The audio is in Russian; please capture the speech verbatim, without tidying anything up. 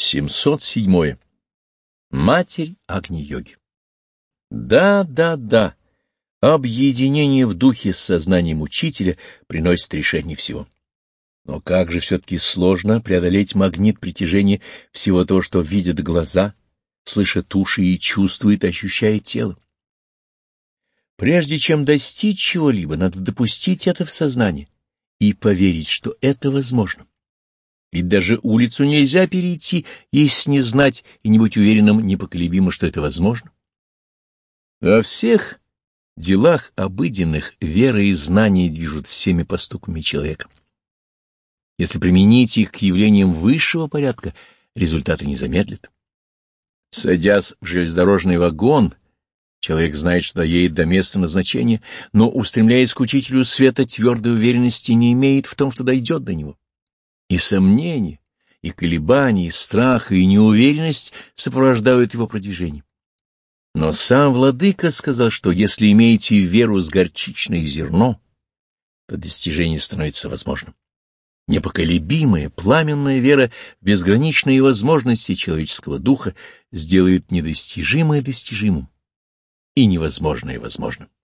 семьсот седьмое. Матерь Агни-йоги. Да, да, да. Объединение в духе с сознанием учителя приносит решение всего. Но как же все-таки сложно преодолеть магнит притяжения всего того, что видят глаза, слышат уши и чувствует, ощущает тело. Прежде чем достичь чего-либо, надо допустить это в сознание и поверить, что это возможно. Ведь даже улицу нельзя перейти, если не знать и не быть уверенным непоколебимо, что это возможно. Во всех делах обыденных вера и знание движут всеми поступками человека. Если применить их к явлениям высшего порядка, результаты не замедлят. Садясь в железнодорожный вагон, человек знает, что доедет до места назначения, но, устремляясь к учителю света, твердой уверенности не имеет в том, что дойдет до него. И сомнения, и колебания, и страх, и неуверенность сопровождают его продвижение. Но сам владыка сказал, что если имеете веру с горчичное зерно, то достижение становится возможным. Непоколебимая, пламенная вера в безграничные возможности человеческого духа сделает недостижимое достижимым и невозможное возможным.